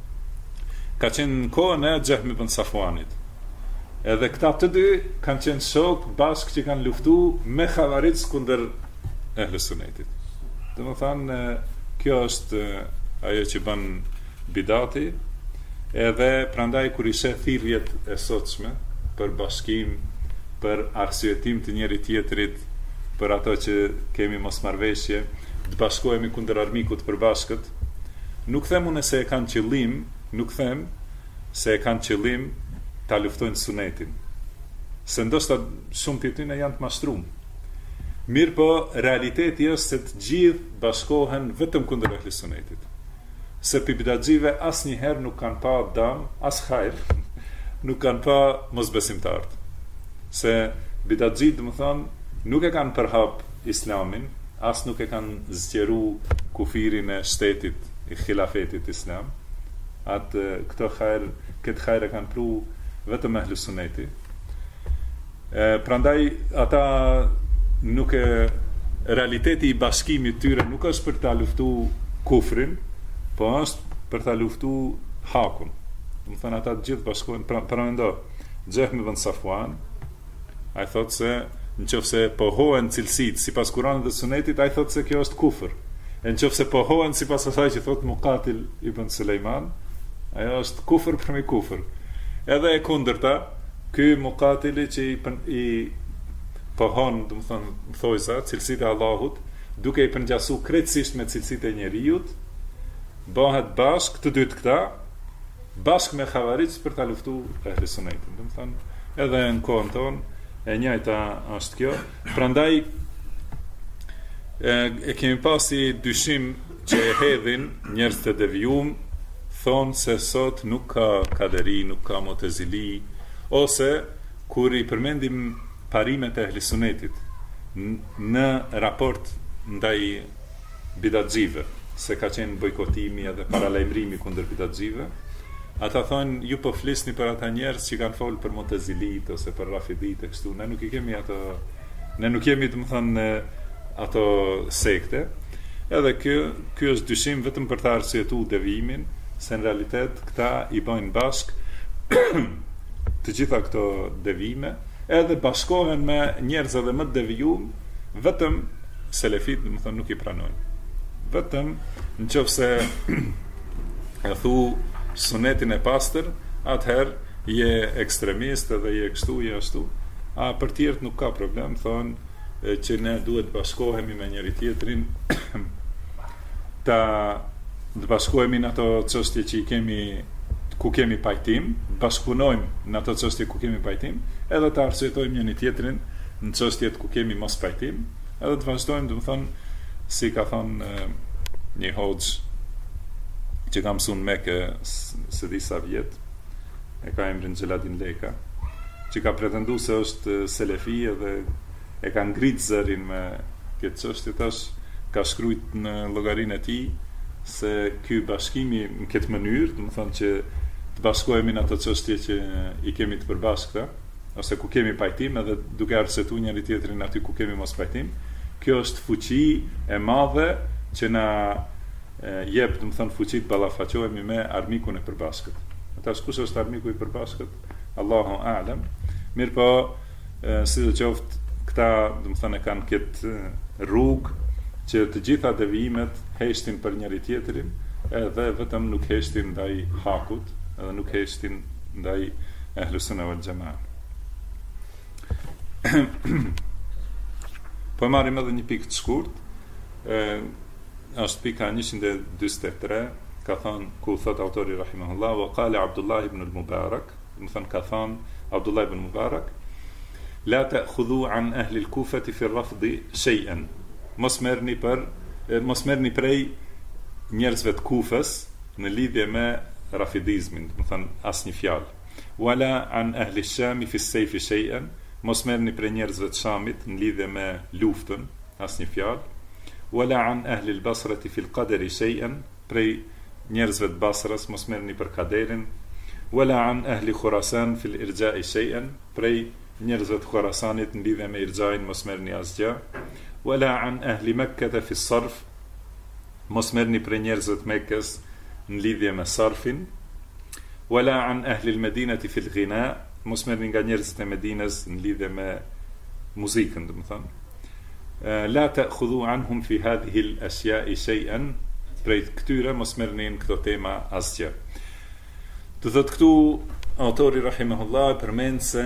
ka qenë në kohën e Xehm ibn Safuanit. Edhe këta të dy kanë qenë shokë bashkë që kanë luftu me xhavarix kundër Ehlus Sunnetit. Do të thënë kjo është ajo që bën bidati, edhe prandaj kur i sheh thirrjet e sotshme për bashkim, për arsyetim të njëri tjetrit, për ato që kemi mosmarrveshje, të bashkohemi kundër armikut përbashkët, nuk them unë se e kanë qëllim, nuk them se e kanë qëllim ta luftojnë sunetin, se ndoshta shumë prej tyre janë të mashtruar. Mirë po, realiteti është se të gjithë bashkohen vetëm kundër Ehlus Sunnetit. Se bidatxive asnjëherë nuk kanë pa dëm, as hajr, nuk kanë pa mosbesimtarë. Se bidatxit, do të thonë, nuk e kanë përhap islamin, as nuk e kanë zgjeru kufirin e shtetit, i khilafetit islam. Këtë hajr e kanë pru vetëm Ehlus Sunneti. Prandaj ata nuk realiteti i bashkimit tyre nuk është për ta luftu kufrin, po është për ta luftu hakun. Do të thënë ata të gjithë bashkohen, pra mendo, Xehm ibn Safuan, ai thotë se nëse pohohen cilësitë sipas Kuranit dhe Sunetit, ai thotë se kjo është kufër. E nëse pohohen sipas asaj që thotë Muqatil ibn Sulejman, ajo është kufër për me kufër. Edhe e kundërta, ky Muqatili që i pohon, do të thonë, thojza cilësitë e Allahut, duke i përngjasu krejtësisht me cilësitë e njerëzit, bëhet bashkë të dytë këta, bashkë me xhavarix për ta luftuar Ehlus Sunnetin. Do të thonë, edhe në kohën tonë e njëjta është kjo. Prandaj e kemi pasi dyshim që e hedhin njerëz të devijum, thonë se sot nuk ka kaderi, nuk ka Mu'tazili, ose kur i përmendim parimet e Ehlus Sunnetit në raport ndaj bidatxive, se ka qenë bojkotimi edhe paralajmërimi kundër bidatxive, ata thonë, ju po flisni për ata njerëz që kanë folë për Mu'tazilit ose për Rafidit e kështu, ne nuk i kemi ato Ne nuk jemi domethënë ato sekte. Edhe ky është dyshim vetëm për të arsyetuar devimin, se në realitet këta i bojnë bashk të gjitha këto devime, edhe bashkohen me njerëz edhe më të devijuar, vetëm selefit domethënë nuk i pranojnë. Vetëm nëse e thu sunetin e pastër, atëherë je ekstremist edhe je kështu, je ashtu. A për tjerët nuk ka problem, thonë që ne duhet bashkohemi me njëri tjetrin, të bashkohemi në ato çështje që ku kemi pajtim, bashkëpunojmë në ato çështje ku kemi pajtim, edhe të arsyetojmë njëri tjetrin në çështjet ku kemi mos pajtim, edhe të vazhdojmë, domethënë, si ka thonë një hoxh që ka mësuar Mekë së disa vjet, e ka emrin Xheladin Leka, që ka pretenduar se është selefi edhe e ka ngrit zërin me këtë çështje, tash ka shkruajt në llogarinë e tij se ky bashkimi në këtë mënyrë, domethënë që të bashkohemi në ato çështje që i kemi të përbashkëta, ose ku kemi pajtim, edhe duke arsyetuar njëri tjetrin aty ku kemi mos pajtim, kjo është fuqi e madhe që na jep, domethënë, fuqi të ballafaqohemi me armikun e përbashkët. Tash kush është armiku i përbashkët? Allahu a'lam. Mirpo, sidoqoftë, këta, domethënë, kanë këtë rrugë që të gjitha devijimet heshtin për njëri tjetrin, edhe vetëm nuk heshtin ndaj hakut, edhe nuk heshtin ndaj Ahlus Sunna wal Jamaa. Po marrim edhe një pikë të shkurt, është pika 143, ka thonë, ku thot autori rahimahullah, wa qala Abdullah ibn al-Mubarak, më thonë ka thonë Abdullah ibn Mubarak, la ta'khudhu an ahli al-Kufati fi ar-rafdi shay'an. Mos merrni prej njerëzve të Kufës në lidhje me rafidizmin, do të thënë asnjë fjalë. Wala an ahli ash-Sham fi as-sayf shay'an. Mos merrni prej njerëzve të Shamit në lidhje me luftën, asnjë fjalë. Wala an ahli al-Basrati fi al-qadari shay'an. Prej njerëzve të Basrës mos merrni për kaderin. Wala an ahli Khurasan fi al-irja'i shay'an. Prej njerëzve të Khurasanit në lidhje me irxhain mos merrni asgjë. Wala an ahli Mekkah fi as-sarf. Mos merrni prej njerëzve të Mekkës në lidhje me sarfin. Wala an ahli al-Madinati fi al-ghina. Mos merrni nga njerëzit e Medinës në lidhje me muzikën, domethënë. La ta'khudhu anhum fi hadhihi al-ashya'i shay'an. Prej këtyre mos merrni në këto tema asgjë. Do thotë këtu autori rahimahullah përmend se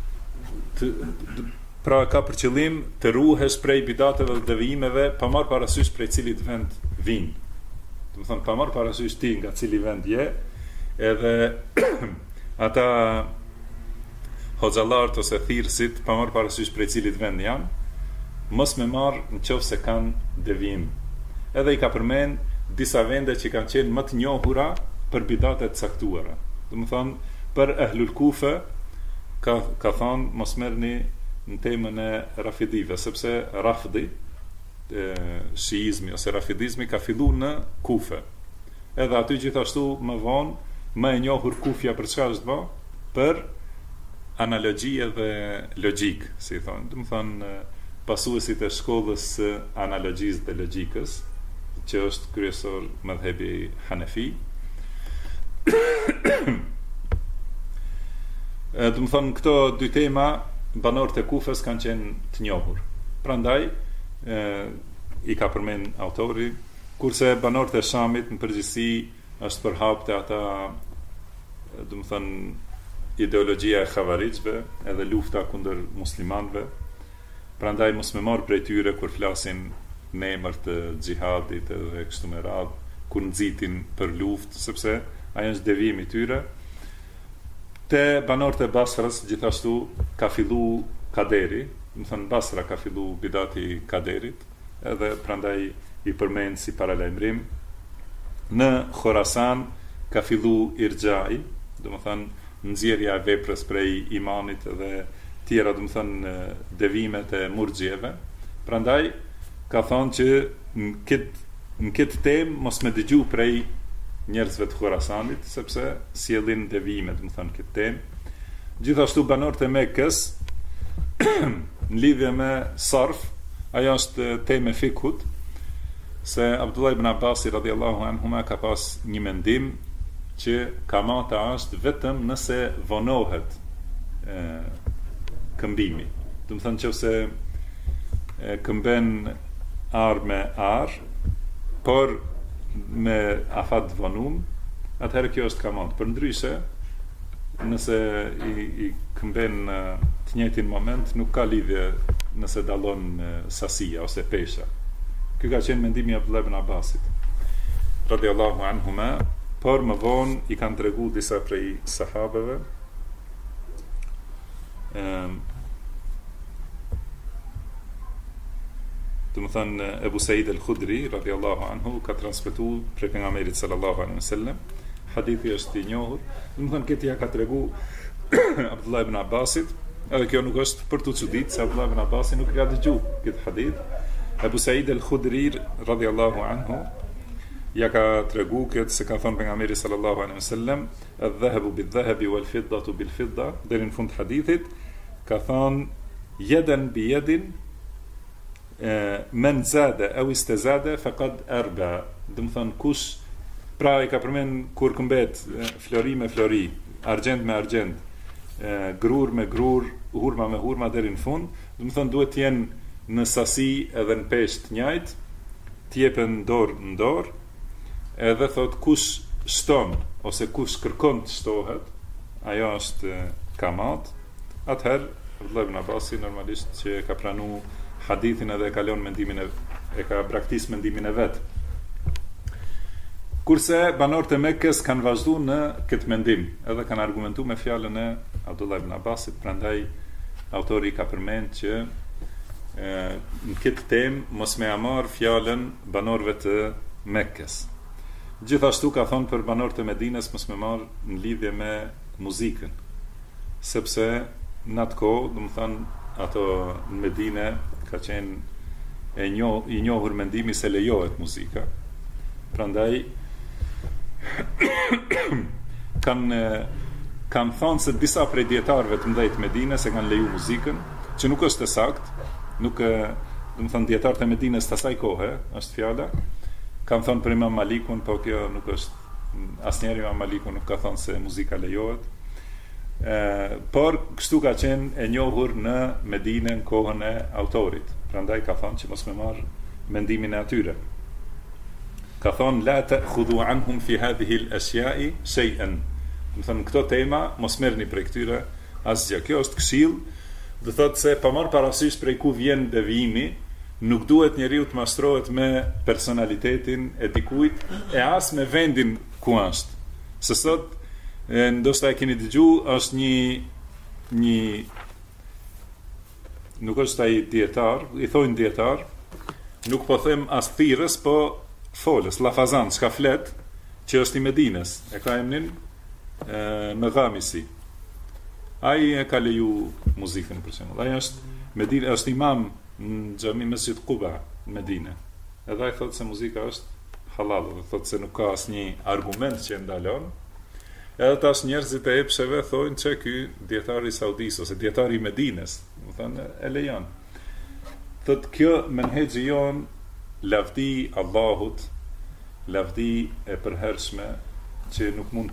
pra ka për qëllim të ruhesh prej bidateve dhe devijimeve pa marrë parasysh prej cilit vend vijnë. Do të thonë pa marrë parasysh ti nga cili vend je, edhe ata hoxhallarët ose thirrësit pa marrë parasysh prej cilit vend janë, mos me marrë nëse kanë devijim. Edhe i ka përmend disa vende që kanë qenë më të njohura për bidate të caktuara. Do të thonë për Ahlul Kufe ka thonë mos merrni në temën e rafidive, sepse rafdi, shiizmi ose rafidizmi ka filluar në Kufe. Edhe aty gjithashtu më vonë më e njohur Kufja për çfarë është bë? Për analogji dhe logjik, si thonë. Do të thonë pasuesit e shkollës së analogjisë dhe logjikës, që është kryesor madhhebi Hanefi. Do të thonë këto dy tema banorët e Kufës kanë qenë të njohur. Prandaj i ka përmend autori, kurse banorët e Shamit në përgjithësi është përhapte ata, do të thonë ideologjia e xhavarizëve, edhe lufta kundër muslimanëve. Prandaj mos më marr prej tyre kur flasin në emër të xhihadit edhe kështu me radhë, kur nxitin për luftë, sepse ajo është devijimi i tyre. Te banorët e Basrës gjithashtu ka fillu kaderi, do të thonë Basra ka fillu bidati kaderit, edhe prandaj i përmend si paralajmërim. Në Khorasan ka fillu irxhai, do të thonë nxjerrja e veprës prej imanit dhe tjera, do të thonë devimet e murxhieve. Prandaj ka thonë që në këtë temë mos më dëgju prej njerëzve të Khorasanit, sepse sjellin devime, do të thonë këtë temë. Gjithashtu banorët e Mekës në lidhje me sarf, ajo është temë e fikut, se Abdullah ibn Abbas radhiyallahu anhuma ka pas një mendim që kamata është vetëm nëse vonohet këmbimi. Do të thënë nëse këmben ar me ar, por me afat vonum, atëherë kjo është kamat. Përndryshe, nëse i këmben të njëjtin moment, nuk ka lidhje nëse dallon sasia ose pesha. Ky ka qenë mendimi i Abdullah ibn Abbasit radhiyallahu anhuma, por më vonë i kanë tregu disa prej sahabeve do të thënë Ebu Said al-Khudri radhiyallahu anhu ka transmetuar prej pejgamberit sallallahu alaihi wasallam, hadithi është i njohur, do të thënë këtë ja ka tregu Abdullah ibn Abbasit, edhe kjo nuk është për të çuditë se Abdullah ibn Abbasi nuk ka dëgjuar këtë hadith. Ebu Said al-Khudri radhiyallahu anhu ja ka tregu këtë se ka thënë pejgamberi sallallahu alaihi wasallam, "Adh-dhahabu bidh-dhahabi wal-fiddatu bil-fidda", deri në fund hadithit ka thënë yadan bi yadin men zada aw istazada faqad arba. Do të thënë kush pra i ka përmend kur këmbet flori me flori, argjend me argjend, grur me grur, hurma me hurma deri në fund, do të thënë duhet të jenë në sasi edhe në peshë të njëjtë, të jepen dorë në dorë, edhe thot kush shton ose kush kërkon të shtohet, ajo është kamat. Atëherë Abdullah ibn Abbasi normalisht që ka pranu hadithin edhe ka lënë mendimin e ka braktis mendimin e vet. Kurse banorët e Mekkës kanë vazhduar në këtë mendim, edhe kanë argumentuar me fjalën e Abdullah ibn Abbasit, prandaj autori ka përmend që në këtë temë mos me amar fjalën banorëve të Mekkës. Gjithashtu ka thonë për banorët e Medinës mos me marr në lidhje me muzikën, sepse në atë kohë, do të thënë, ato në Medinë ka qenë i njohur mendimi se lejohet muzika. Prandaj kanë thonë se disa prej dietarëve të mëdhtë të Medinës e kanë leju muzikën, që nuk është e saktë, nuk do të thënë dietarët e Medinës të asaj kohe, është fjala. Kanë thonë për Imam Malikun, po kjo nuk është, asnjëri Imam Maliku nuk ka thonë se muzika lejohet. Por kështu ka qenë e njohur në Medinë në kohën e autorit. Prandaj ka thonë që mos me marr mendimin e atyre. Ka thonë la ta'khudhu anhum fi hadhihi al-ashya'i shay'an. Do të thënë këto tema mos merrni prej këtyre asgjë. Kjo është këshill, do thotë se pa marr parasysh prej ku vjen devijimi, nuk duhet njeriu të mastrohet me personalitetin e dikujt e as me vendin ku është. Se sot ndoshta e keni dëgjuar, është një nuk është ai dietar, i thonë dietar, nuk po them as thirrës, po folës, lafazan, çka flet, që është i Medinës, e ka emrin Meghamisi. Ai e ka leju muzikën për shembull. Ai është imam në xhami Mesjid Quba në Medinë. Edhe ai thotë se muzika është halal, thotë se nuk ka asnjë argument që e ndalon. Edhe tash njerëzit e epsheve thonë që ky dietari i Saudisë ose dietari i Medinës, do thënë e lejon. Thotë kjo menhexhi jon lavdi Allahut, lavdi e përhershme që nuk mund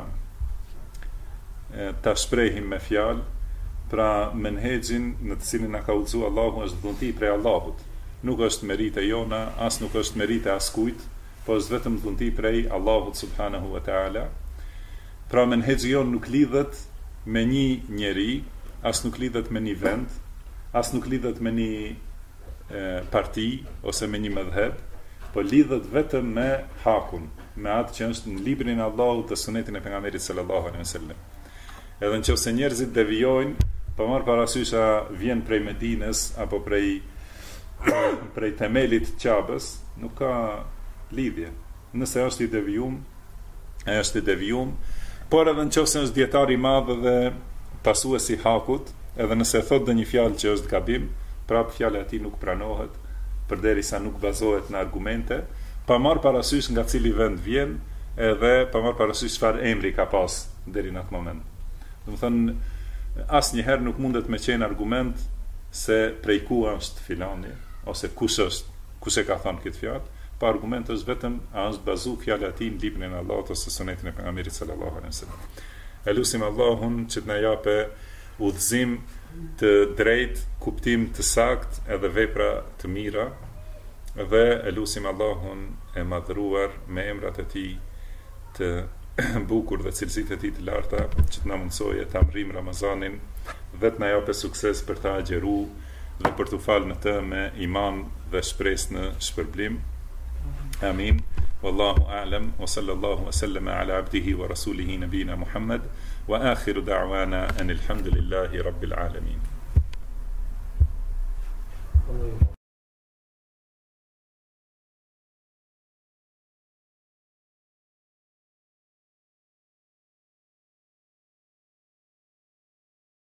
ta shprehim me fjalë, pra menhexhin në të cilin na ka udhëzuar Allahu është dhunti prej Allahut. Nuk është merite jona, as nuk është merite askujt, po është vetëm dhunti prej Allahut subhanahu wa taala. Pra menhexhi jon nuk lidhet me një njeri, as nuk lidhet me një vend, as nuk lidhet me një parti ose me një mëdhëb, po lidhet vetëm me hakun, me atë që është në librin e Allahut dhe sunetin e pejgamberit sallallahu alaihi wasallam. Edhe nëse njerëzit devijojnë, pa marr parasysh a vjen prej Medinës apo prej themelit të Qabës, nuk ka lidhje. Nëse është i devijum, është i devijum, por edhe nëse është dietar i madh dhe pasuesi i hakut, edhe nëse thot dhe një fjalë që është gabim, prapë fjala e tij nuk pranohet, përderisa nuk bazohet në argumente, pa marr parasysh nga cili vend vjen, edhe pa marr parasysh çfarë emri ka pas deri në atë moment. Do të thënë, asnjëherë nuk mundet me qenë argument se prej ku është filani, ose kush e ka thënë këtë fjalë, pa argument është vetëm a është bazu fjala e tij në librin e Allahut ose sunetin e pejgamberit sallallahu alaihi wasallam. Elusim Allahun që të na japë udhëzim të drejt, kuptim të sakt edhe vepra të mira, dhe elusim Allahun e madhruar me emrat e tij të bukur dhe cilësitë e tij të larta që të na mundsojë të amrim Ramazanin dhe të na japë sukses për ta agjeru dhe për të falë në të me iman dhe shpresë në shpërblim. Amin. Wallahu a'lam wa sallallahu wa sallama ala abdihi wa rasulihi nabina Muhammad wa akhiru da'wana anil hamdulillahi rabbil alamin.